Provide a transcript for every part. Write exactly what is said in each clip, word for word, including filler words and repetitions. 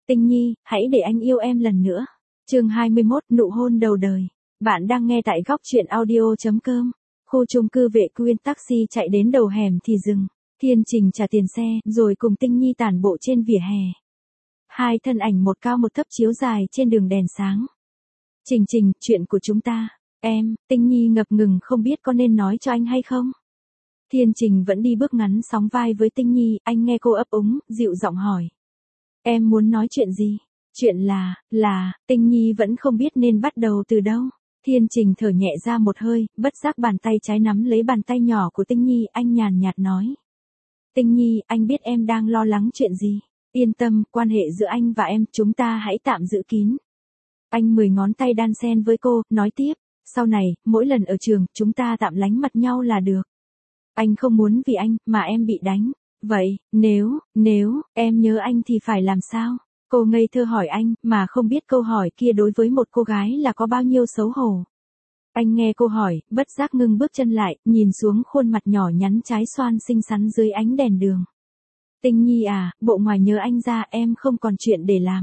Tinh Nhi, hãy để anh yêu em lần nữa. Chương hai mươi mốt, nụ hôn đầu đời. Bạn đang nghe tại góc truyện audio chấm com. Khu chung cư Vệ Quyên, taxi chạy đến đầu hẻm thì dừng. Thiên Trình trả tiền xe, rồi cùng Tinh Nhi tản bộ trên vỉa hè. Hai thân ảnh một cao một thấp chiếu dài trên đường đèn sáng. Trình Trình, chuyện của chúng ta. Em, Tinh Nhi ngập ngừng không biết có nên nói cho anh hay không. Thiên Trình vẫn đi bước ngắn sóng vai với Tinh Nhi, anh nghe cô ấp úng, dịu giọng hỏi. Em muốn nói chuyện gì? Chuyện là, là, Tinh Nhi vẫn không biết nên bắt đầu từ đâu. Thiên Trình thở nhẹ ra một hơi, bất giác bàn tay trái nắm lấy bàn tay nhỏ của Tinh Nhi, anh nhàn nhạt nói. Tinh Nhi, anh biết em đang lo lắng chuyện gì. Yên tâm, quan hệ giữa anh và em, chúng ta hãy tạm giữ kín. Anh mười ngón tay đan xen với cô, nói tiếp. Sau này, mỗi lần ở trường, chúng ta tạm lánh mặt nhau là được. Anh không muốn vì anh, mà em bị đánh. Vậy, nếu, nếu, em nhớ anh thì phải làm sao? Cô ngây thơ hỏi anh, mà không biết câu hỏi kia đối với một cô gái là có bao nhiêu xấu hổ. Anh nghe cô hỏi, bất giác ngưng bước chân lại, nhìn xuống khuôn mặt nhỏ nhắn trái xoan xinh xắn dưới ánh đèn đường. Tinh Nhi à, bộ ngoài nhớ anh ra, em không còn chuyện để làm.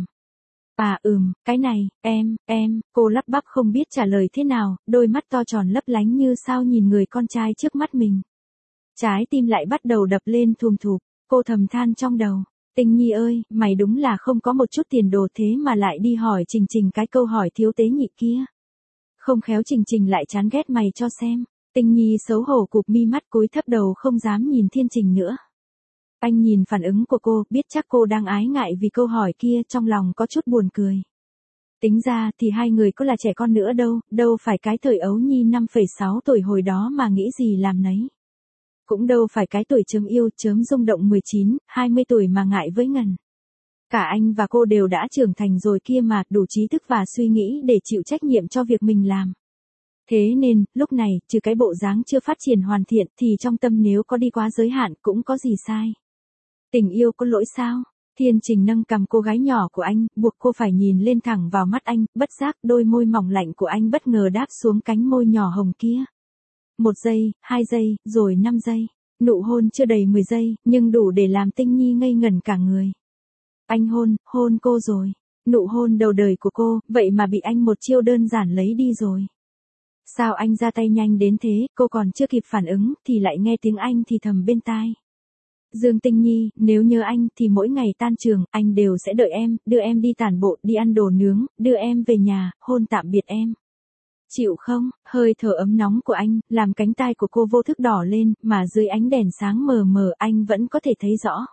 À ừm, cái này, em, em, cô lắp bắp không biết trả lời thế nào, đôi mắt to tròn lấp lánh như sao nhìn người con trai trước mắt mình. Trái tim lại bắt đầu đập lên thùm thụp, cô thầm than trong đầu. Tinh Nhi ơi, mày đúng là không có một chút tiền đồ thế mà lại đi hỏi Trình Trình cái câu hỏi thiếu tế nhị kia. Không khéo Trình Trình lại chán ghét mày cho xem. Tinh Nhi xấu hổ cụp mi mắt cúi thấp đầu không dám nhìn Thiên Trình nữa. Anh nhìn phản ứng của cô, biết chắc cô đang ái ngại vì câu hỏi kia, trong lòng có chút buồn cười. Tính ra thì hai người có là trẻ con nữa đâu, đâu phải cái thời ấu nhi năm phẩy sáu tuổi hồi đó mà nghĩ gì làm nấy. Cũng đâu phải cái tuổi chớm yêu, chớm rung động mười chín, hai mươi tuổi mà ngại với ngần. Cả anh và cô đều đã trưởng thành rồi kia mà, đủ trí thức và suy nghĩ để chịu trách nhiệm cho việc mình làm. Thế nên, lúc này, trừ cái bộ dáng chưa phát triển hoàn thiện, thì trong tâm nếu có đi quá giới hạn cũng có gì sai. Tình yêu có lỗi sao? Thiên Trình nâng cằm cô gái nhỏ của anh, buộc cô phải nhìn lên thẳng vào mắt anh, bất giác đôi môi mỏng lạnh của anh bất ngờ đáp xuống cánh môi nhỏ hồng kia. Một giây, hai giây, rồi năm giây. Nụ hôn chưa đầy mười giây, nhưng đủ để làm Tinh Nhi ngây ngẩn cả người. Anh hôn, hôn cô rồi. Nụ hôn đầu đời của cô, vậy mà bị anh một chiêu đơn giản lấy đi rồi. Sao anh ra tay nhanh đến thế, cô còn chưa kịp phản ứng, thì lại nghe tiếng anh thì thầm bên tai. Dương Tinh Nhi, nếu nhớ anh thì mỗi ngày tan trường, anh đều sẽ đợi em, đưa em đi tản bộ, đi ăn đồ nướng, đưa em về nhà, hôn tạm biệt em. Chịu không? Hơi thở ấm nóng của anh, làm cánh tai của cô vô thức đỏ lên, mà dưới ánh đèn sáng mờ mờ anh vẫn có thể thấy rõ.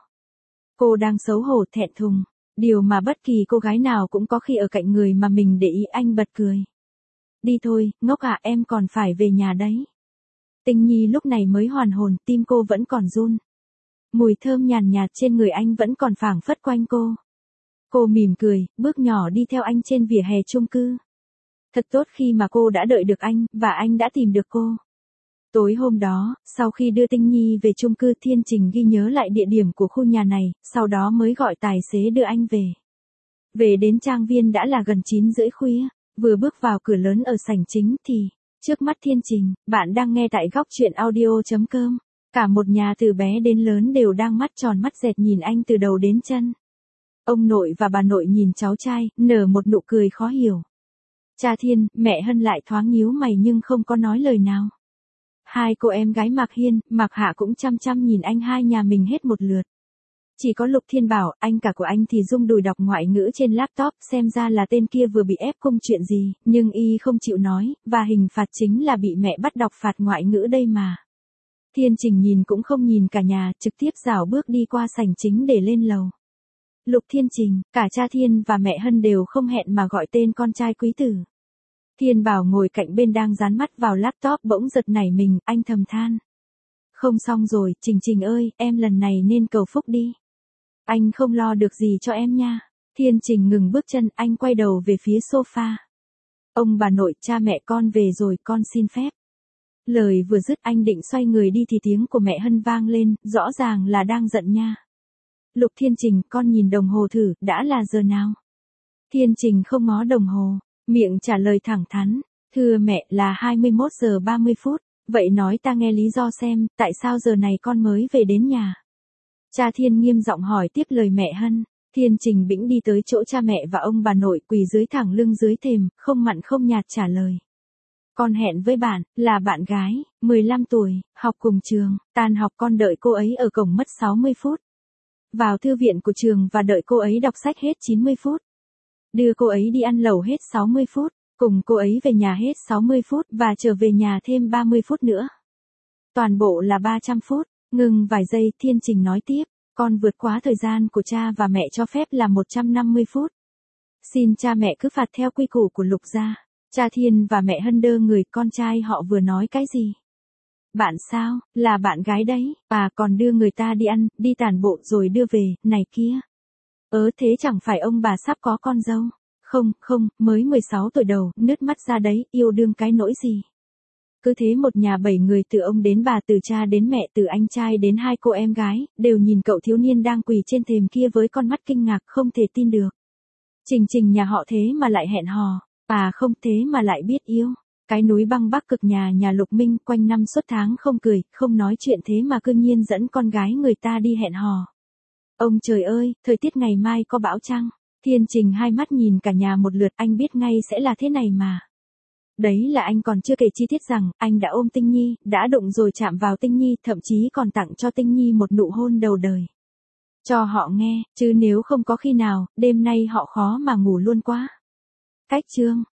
Cô đang xấu hổ thẹn thùng, điều mà bất kỳ cô gái nào cũng có khi ở cạnh người mà mình để ý. Anh bật cười. Đi thôi, ngốc ạ, em còn phải về nhà đấy. Tinh Nhi lúc này mới hoàn hồn, tim cô vẫn còn run. Mùi thơm nhàn nhạt trên người anh vẫn còn phảng phất quanh cô. Cô mỉm cười, bước nhỏ đi theo anh trên vỉa hè chung cư. Thật tốt khi mà cô đã đợi được anh, và anh đã tìm được cô. Tối hôm đó, sau khi đưa Tinh Nhi về chung cư, Thiên Trình ghi nhớ lại địa điểm của khu nhà này, sau đó mới gọi tài xế đưa anh về. Về đến trang viên đã là gần chín rưỡi khuya, vừa bước vào cửa lớn ở sảnh chính thì, trước mắt Thiên Trình, bạn đang nghe tại góc truyện audio chấm com. Cả một nhà từ bé đến lớn đều đang mắt tròn mắt dẹt nhìn anh từ đầu đến chân. Ông nội và bà nội nhìn cháu trai, nở một nụ cười khó hiểu. Cha Thiên, mẹ Hân lại thoáng nhíu mày nhưng không có nói lời nào. Hai cô em gái Mạc Hiên, Mạc Hạ cũng chăm chăm nhìn anh hai nhà mình hết một lượt. Chỉ có Lục Thiên Bảo, anh cả của anh thì rung đùi đọc ngoại ngữ trên laptop, xem ra là tên kia vừa bị ép cung chuyện gì, nhưng y không chịu nói, và hình phạt chính là bị mẹ bắt đọc phạt ngoại ngữ đây mà. Thiên Trình nhìn cũng không nhìn cả nhà, trực tiếp rảo bước đi qua sảnh chính để lên lầu. Lục Thiên Trình, cả cha Thiên và mẹ Hân đều không hẹn mà gọi tên con trai quý tử. Thiên Bảo ngồi cạnh bên đang dán mắt vào laptop bỗng giật nảy mình, anh thầm than. Không xong rồi, Trình Trình ơi, em lần này nên cầu phúc đi. Anh không lo được gì cho em nha. Thiên Trình ngừng bước chân, anh quay đầu về phía sofa. Ông bà nội, cha mẹ con về rồi, con xin phép. Lời vừa dứt anh định xoay người đi thì tiếng của mẹ Hân vang lên, rõ ràng là đang giận nha. Lục Thiên Trình, con nhìn đồng hồ thử, đã là giờ nào? Thiên Trình không ngó đồng hồ, miệng trả lời thẳng thắn, thưa mẹ là hai mươi mốt giờ ba mươi phút, vậy nói ta nghe lý do xem, tại sao giờ này con mới về đến nhà? Cha Thiên nghiêm giọng hỏi tiếp lời mẹ Hân, Thiên Trình bĩnh đi tới chỗ cha mẹ và ông bà nội quỳ dưới thẳng lưng dưới thềm, không mặn không nhạt trả lời. Con hẹn với bạn, là bạn gái, mười lăm tuổi, học cùng trường, tan học con đợi cô ấy ở cổng mất sáu mươi phút. Vào thư viện của trường và đợi cô ấy đọc sách hết chín mươi phút. Đưa cô ấy đi ăn lẩu hết sáu mươi phút, cùng cô ấy về nhà hết sáu mươi phút và trở về nhà thêm ba mươi phút nữa. Toàn bộ là ba trăm phút, ngừng vài giây Thiên Trình nói tiếp, con vượt quá thời gian của cha và mẹ cho phép là một trăm năm mươi phút. Xin cha mẹ cứ phạt theo quy củ của Lục gia. Cha Thiên và mẹ Hân đơ người con trai họ vừa nói cái gì? Bạn sao, là bạn gái đấy, à còn đưa người ta đi ăn, đi tản bộ rồi đưa về, này kia. Ớ thế chẳng phải ông bà sắp có con dâu. Không, không, mới mười sáu tuổi đầu, nứt mắt ra đấy, yêu đương cái nỗi gì. Cứ thế một nhà bảy người từ ông đến bà từ cha đến mẹ từ anh trai đến hai cô em gái, đều nhìn cậu thiếu niên đang quỳ trên thềm kia với con mắt kinh ngạc không thể tin được. Trình Trình nhà họ thế mà lại hẹn hò, à không thế mà lại biết yêu. Cái núi băng bắc cực nhà nhà Lục Minh quanh năm suốt tháng không cười, không nói chuyện thế mà cư nhiên dẫn con gái người ta đi hẹn hò. Ông trời ơi, thời tiết ngày mai có bão chăng? Thiên Trình hai mắt nhìn cả nhà một lượt, anh biết ngay sẽ là thế này mà. Đấy là anh còn chưa kể chi tiết rằng, anh đã ôm Tinh Nhi, đã đụng rồi chạm vào Tinh Nhi, thậm chí còn tặng cho Tinh Nhi một nụ hôn đầu đời. Cho họ nghe, chứ nếu không có khi nào, đêm nay họ khó mà ngủ luôn quá. Cách chương